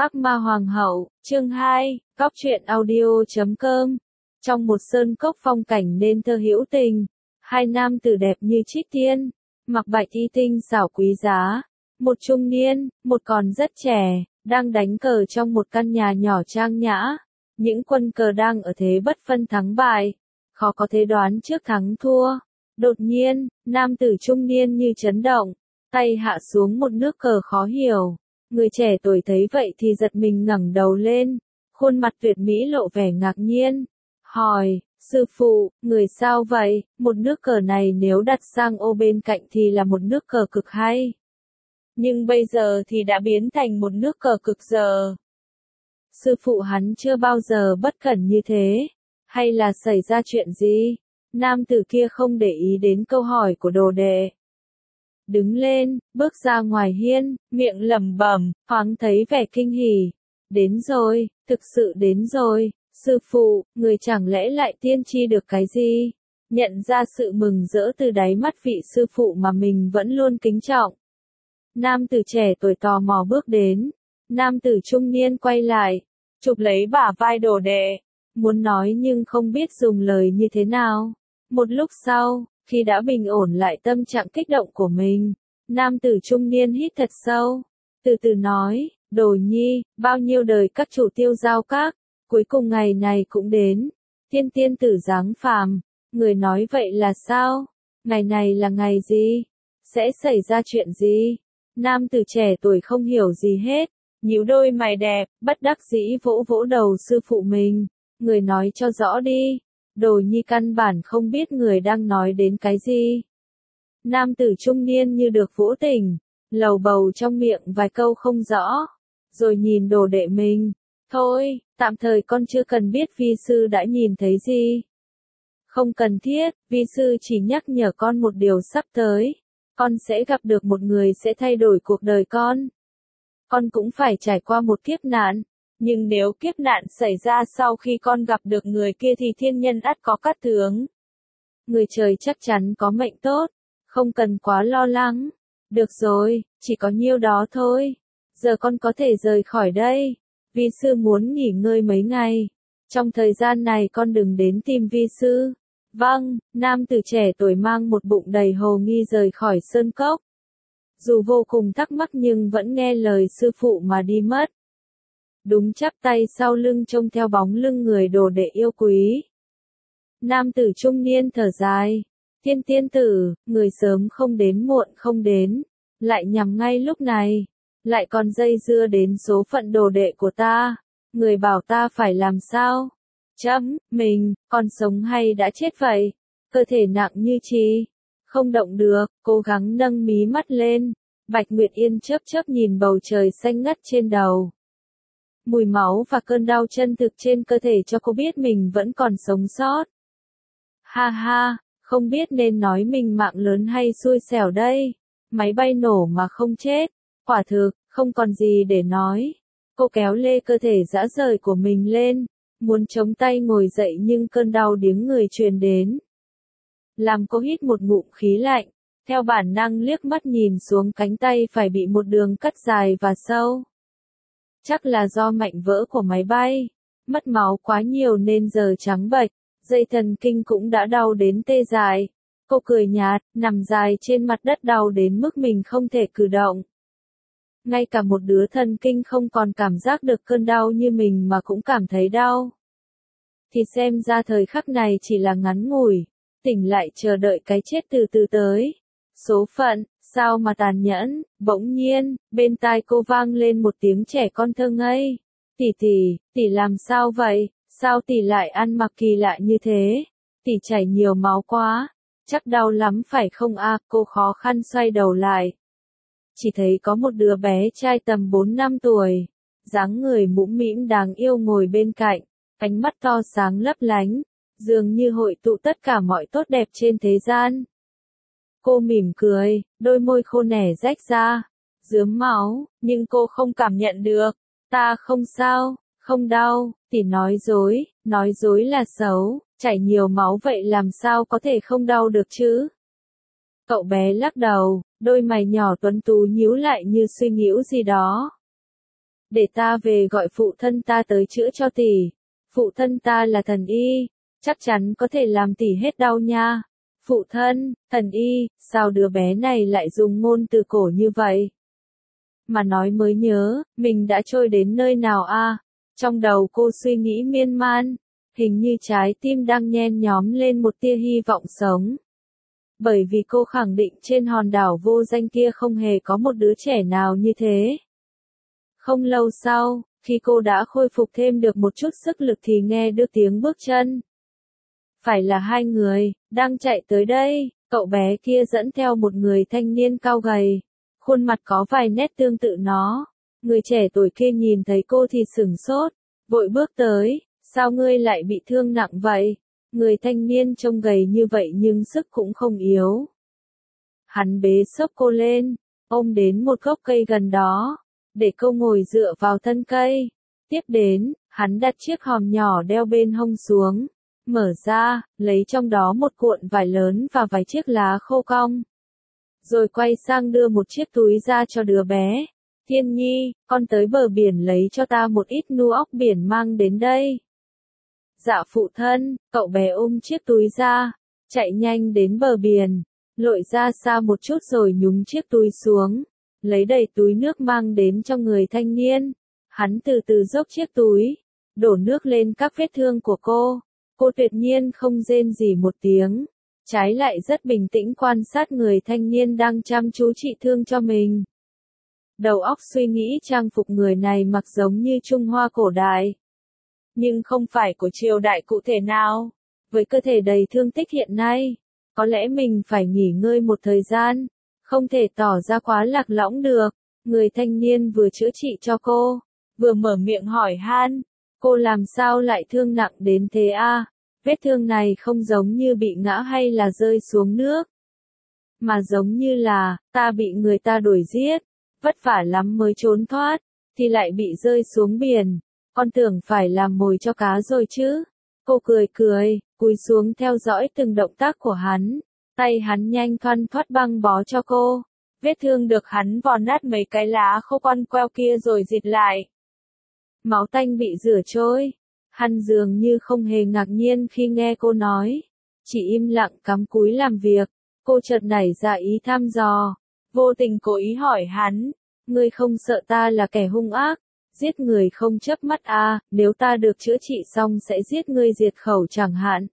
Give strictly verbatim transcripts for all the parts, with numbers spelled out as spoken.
Ác ma hoàng hậu, chương hai, Cóc truyện audio chấm com. Trong một sơn cốc phong cảnh nên thơ hữu tình, hai nam tử đẹp như trích tiên, mặc bạch y tinh xảo quý giá, một trung niên, một còn rất trẻ, đang đánh cờ trong một căn nhà nhỏ trang nhã. Những quân cờ đang ở thế bất phân thắng bại, khó có thể đoán trước thắng thua. Đột nhiên, nam tử trung niên như chấn động, tay hạ xuống một nước cờ khó hiểu. Người trẻ tuổi thấy vậy thì giật mình ngẩng đầu lên, khuôn mặt tuyệt mỹ lộ vẻ ngạc nhiên, hỏi, sư phụ, người sao vậy, một nước cờ này nếu đặt sang ô bên cạnh thì là một nước cờ cực hay. Nhưng bây giờ thì đã biến thành một nước cờ cực dở. Sư phụ hắn chưa bao giờ bất cẩn như thế, hay là xảy ra chuyện gì? Nam tử kia không để ý đến câu hỏi của đồ đệ. Đứng lên, bước ra ngoài hiên, miệng lẩm bẩm, thoáng thấy vẻ kinh hỉ. Đến rồi, thực sự đến rồi, sư phụ, người chẳng lẽ lại tiên tri được cái gì? Nhận ra sự mừng rỡ từ đáy mắt vị sư phụ mà mình vẫn luôn kính trọng. Nam tử trẻ tuổi tò mò bước đến, nam tử trung niên quay lại, chụp lấy bả vai đồ đệ, muốn nói nhưng không biết dùng lời như thế nào. Một lúc sau, khi đã bình ổn lại tâm trạng kích động của mình, nam tử trung niên hít thật sâu, từ từ nói, đồ nhi, bao nhiêu đời các chủ tiêu giao các, cuối cùng ngày này cũng đến, thiên tiên tử giáng phàm, người nói vậy là sao? Ngày này là ngày gì? Sẽ xảy ra chuyện gì? Nam tử trẻ tuổi không hiểu gì hết, nhíu đôi mày đẹp, bất đắc dĩ vỗ vỗ đầu sư phụ mình, người nói cho rõ đi. Đồ nhi căn bản không biết người đang nói đến cái gì. Nam tử trung niên như được vỗ tỉnh, lầu bầu trong miệng vài câu không rõ, rồi nhìn đồ đệ mình. Thôi, tạm thời con chưa cần biết vi sư đã nhìn thấy gì. Không cần thiết, vi sư chỉ nhắc nhở con một điều sắp tới. Con sẽ gặp được một người sẽ thay đổi cuộc đời con. Con cũng phải trải qua một kiếp nạn. Nhưng nếu kiếp nạn xảy ra sau khi con gặp được người kia thì thiên nhân ắt có cát tướng. Người trời chắc chắn có mệnh tốt, không cần quá lo lắng. Được rồi, chỉ có nhiêu đó thôi. Giờ con có thể rời khỏi đây. Vi sư muốn nghỉ ngơi mấy ngày. Trong thời gian này con đừng đến tìm vi sư. Vâng, nam tử trẻ tuổi mang một bụng đầy hồ nghi rời khỏi sơn cốc. Dù vô cùng thắc mắc nhưng vẫn nghe lời sư phụ mà đi mất. Đúng chắp tay sau lưng trông theo bóng lưng người đồ đệ yêu quý. Nam tử trung niên thở dài. Thiên tiên tử, người sớm không đến muộn không đến, lại nhằm ngay lúc này, lại còn dây dưa đến số phận đồ đệ của ta. Người bảo ta phải làm sao? Chấm, mình, còn sống hay đã chết vậy? Cơ thể nặng như chì, không động được, cố gắng nâng mí mắt lên. Bạch Nguyệt Yên chớp chớp nhìn bầu trời xanh ngắt trên đầu. Mùi máu và cơn đau chân thực trên cơ thể cho cô biết mình vẫn còn sống sót. Ha ha, không biết nên nói mình mạng lớn hay xui xẻo đây. Máy bay nổ mà không chết. Quả thực, không còn gì để nói. Cô kéo lê cơ thể rã rời của mình lên, muốn chống tay ngồi dậy nhưng cơn đau điếng người truyền đến. Làm cô hít một ngụm khí lạnh, theo bản năng liếc mắt nhìn xuống cánh tay phải bị một đường cắt dài và sâu. Chắc là do mảnh vỡ của máy bay, mất máu quá nhiều nên giờ trắng bệch, dây thần kinh cũng đã đau đến tê dại. Cô cười nhạt, nằm dài trên mặt đất đau đến mức mình không thể cử động. Ngay cả một đứa thần kinh không còn cảm giác được cơn đau như mình mà cũng cảm thấy đau. Thì xem ra thời khắc này chỉ là ngắn ngủi, tỉnh lại chờ đợi cái chết từ từ tới. Số phận, sao mà tàn nhẫn, bỗng nhiên, bên tai cô vang lên một tiếng trẻ con thơ ngây. Tỷ tỷ, tỷ làm sao vậy, sao tỷ lại ăn mặc kỳ lạ như thế, tỷ chảy nhiều máu quá, chắc đau lắm phải không a? Cô khó khăn xoay đầu lại. Chỉ thấy có một đứa bé trai tầm bốn năm tuổi, dáng người mũm mĩm đáng yêu ngồi bên cạnh, ánh mắt to sáng lấp lánh, dường như hội tụ tất cả mọi tốt đẹp trên thế gian. Cô mỉm cười, đôi môi khô nẻ rách ra, rướm máu, nhưng cô không cảm nhận được. Ta không sao, không đau, tỷ nói dối, nói dối là xấu, chảy nhiều máu vậy làm sao có thể không đau được chứ? Cậu bé lắc đầu, đôi mày nhỏ tuấn tú nhíu lại như suy nghĩ gì đó. để ta về gọi phụ thân ta tới chữa cho tỷ. Phụ thân ta là thần y, chắc chắn có thể làm tỷ hết đau nha. Phụ thân, thần y, sao đứa bé này lại dùng ngôn từ cổ như vậy? Mà nói mới nhớ, mình đã trôi đến nơi nào a? Trong đầu cô suy nghĩ miên man, hình như trái tim đang nhen nhóm lên một tia hy vọng sống. Bởi vì cô khẳng định trên hòn đảo vô danh kia không hề có một đứa trẻ nào như thế. Không lâu sau, khi cô đã khôi phục thêm được một chút sức lực thì nghe được tiếng bước chân. Phải là hai người, đang chạy tới đây, cậu bé kia dẫn theo một người thanh niên cao gầy, khuôn mặt có vài nét tương tự nó. Người trẻ tuổi kia nhìn thấy cô thì sửng sốt, vội bước tới, sao ngươi lại bị thương nặng vậy? Người thanh niên trông gầy như vậy nhưng sức cũng không yếu. Hắn bế xốc cô lên, ôm đến một gốc cây gần đó, để cô ngồi dựa vào thân cây. Tiếp đến, hắn đặt chiếc hòm nhỏ đeo bên hông xuống, mở ra, lấy trong đó một cuộn vải lớn và vài chiếc lá khô cong. Rồi quay sang đưa một chiếc túi ra cho đứa bé. Thiên Nhi, con tới bờ biển lấy cho ta một ít nu ốc biển mang đến đây. Dạ phụ thân, cậu bé ôm chiếc túi ra, chạy nhanh đến bờ biển, lội ra xa một chút rồi nhúng chiếc túi xuống, lấy đầy túi nước mang đến cho người thanh niên. Hắn từ từ dốc chiếc túi, đổ nước lên các vết thương của cô. Cô tuyệt nhiên không rên gì một tiếng, trái lại rất bình tĩnh quan sát người thanh niên đang chăm chú trị thương cho mình. Đầu óc suy nghĩ trang phục người này mặc giống như Trung Hoa cổ đại, nhưng không phải của triều đại cụ thể nào. Với cơ thể đầy thương tích hiện nay, có lẽ mình phải nghỉ ngơi một thời gian, không thể tỏ ra quá lạc lõng được. Người thanh niên vừa chữa trị cho cô, vừa mở miệng hỏi han, cô làm sao lại thương nặng đến thế a? Vết thương này không giống như bị ngã hay là rơi xuống nước, mà giống như là, ta bị người ta đuổi giết, vất vả lắm mới trốn thoát, thì lại bị rơi xuống biển, con tưởng phải làm mồi cho cá rồi chứ. Cô cười cười, cúi xuống theo dõi từng động tác của hắn, tay hắn nhanh thoăn thoắt băng bó cho cô. Vết thương được hắn vò nát mấy cái lá khô con queo kia rồi dịt lại. Máu tanh bị rửa trôi. Hắn dường như không hề ngạc nhiên khi nghe cô nói, chỉ im lặng cắm cúi làm việc. Cô chợt nảy ra ý thăm dò, vô tình cố ý hỏi hắn, ngươi không sợ ta là kẻ hung ác, giết người không chớp mắt à, nếu ta được chữa trị xong sẽ giết ngươi diệt khẩu chẳng hạn.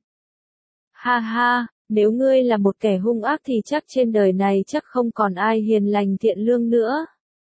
Ha ha, nếu ngươi là một kẻ hung ác thì chắc trên đời này chắc không còn ai hiền lành thiện lương nữa.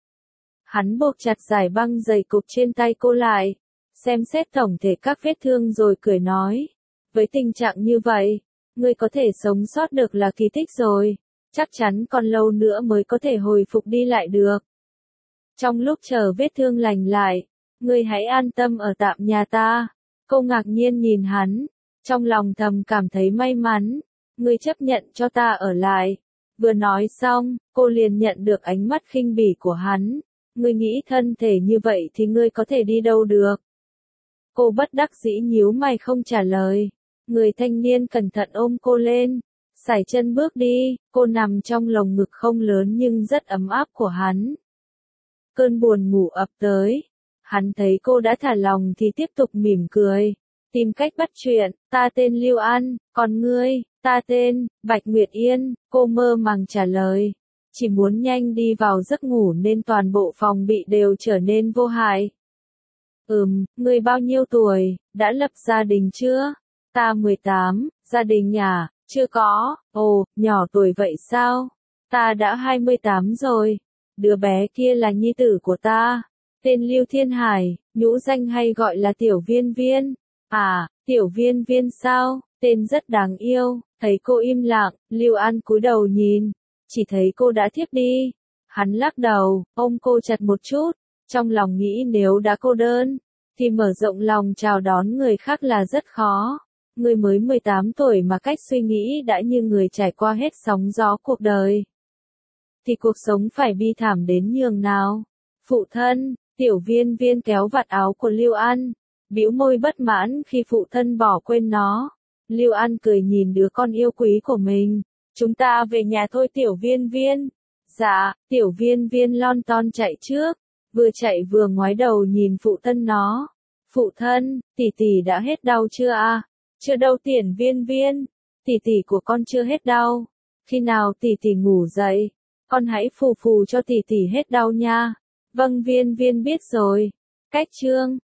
Hắn buộc chặt dải băng dày cục trên tay cô lại, xem xét tổng thể các vết thương rồi cười nói, với tình trạng như vậy, ngươi có thể sống sót được là kỳ tích rồi, chắc chắn còn lâu nữa mới có thể hồi phục đi lại được. Trong lúc chờ vết thương lành lại, ngươi hãy an tâm ở tạm nhà ta. Cô ngạc nhiên nhìn hắn, trong lòng thầm cảm thấy may mắn, ngươi chấp nhận cho ta ở lại. Vừa nói xong, cô liền nhận được ánh mắt khinh bỉ của hắn, ngươi nghĩ thân thể như vậy thì ngươi có thể đi đâu được. Cô bất đắc dĩ nhíu mày không trả lời. Người thanh niên cẩn thận ôm cô lên, sải chân bước đi, cô nằm trong lồng ngực không lớn nhưng rất ấm áp của hắn. Cơn buồn ngủ ập tới, hắn thấy cô đã thả lòng thì tiếp tục mỉm cười, tìm cách bắt chuyện, ta tên Lưu An, còn ngươi, ta tên, Bạch Nguyệt Yên, cô mơ màng trả lời, chỉ muốn nhanh đi vào giấc ngủ nên toàn bộ phòng bị đều trở nên vô hại. Ừm, ngươi bao nhiêu tuổi, đã lập gia đình chưa? Ta mười tám, gia đình à, chưa có, ồ, nhỏ tuổi vậy sao? Ta đã hai mươi tám rồi, đứa bé kia là nhi tử của ta, tên Lưu Thiên Hải, nhũ danh hay gọi là Tiểu Viên Viên. À, Tiểu Viên Viên sao, tên rất đáng yêu. Thấy cô im lặng, Lưu An cúi đầu nhìn, chỉ thấy cô đã thiếp đi. Hắn lắc đầu, ôm cô chặt một chút, trong lòng nghĩ nếu đã cô đơn, thì mở rộng lòng chào đón người khác là rất khó. Người mới mười tám tuổi mà cách suy nghĩ đã như người trải qua hết sóng gió cuộc đời, thì cuộc sống phải bi thảm đến nhường nào. Phụ thân, Tiểu Viên Viên kéo vạt áo của Lưu An, bĩu môi bất mãn khi phụ thân bỏ quên nó. Lưu An cười nhìn đứa con yêu quý của mình, chúng ta về nhà thôi Tiểu Viên Viên. Dạ, Tiểu Viên Viên lon ton chạy trước, vừa chạy vừa ngoái đầu nhìn phụ thân nó. Phụ thân, tỷ tỷ đã hết đau chưa à? Chưa đâu Tiền Viên Viên, tỷ tỷ của con chưa hết đau. Khi nào tỷ tỷ ngủ dậy, con hãy phù phù cho tỷ tỷ hết đau nha. Vâng Viên Viên biết rồi. Cách chương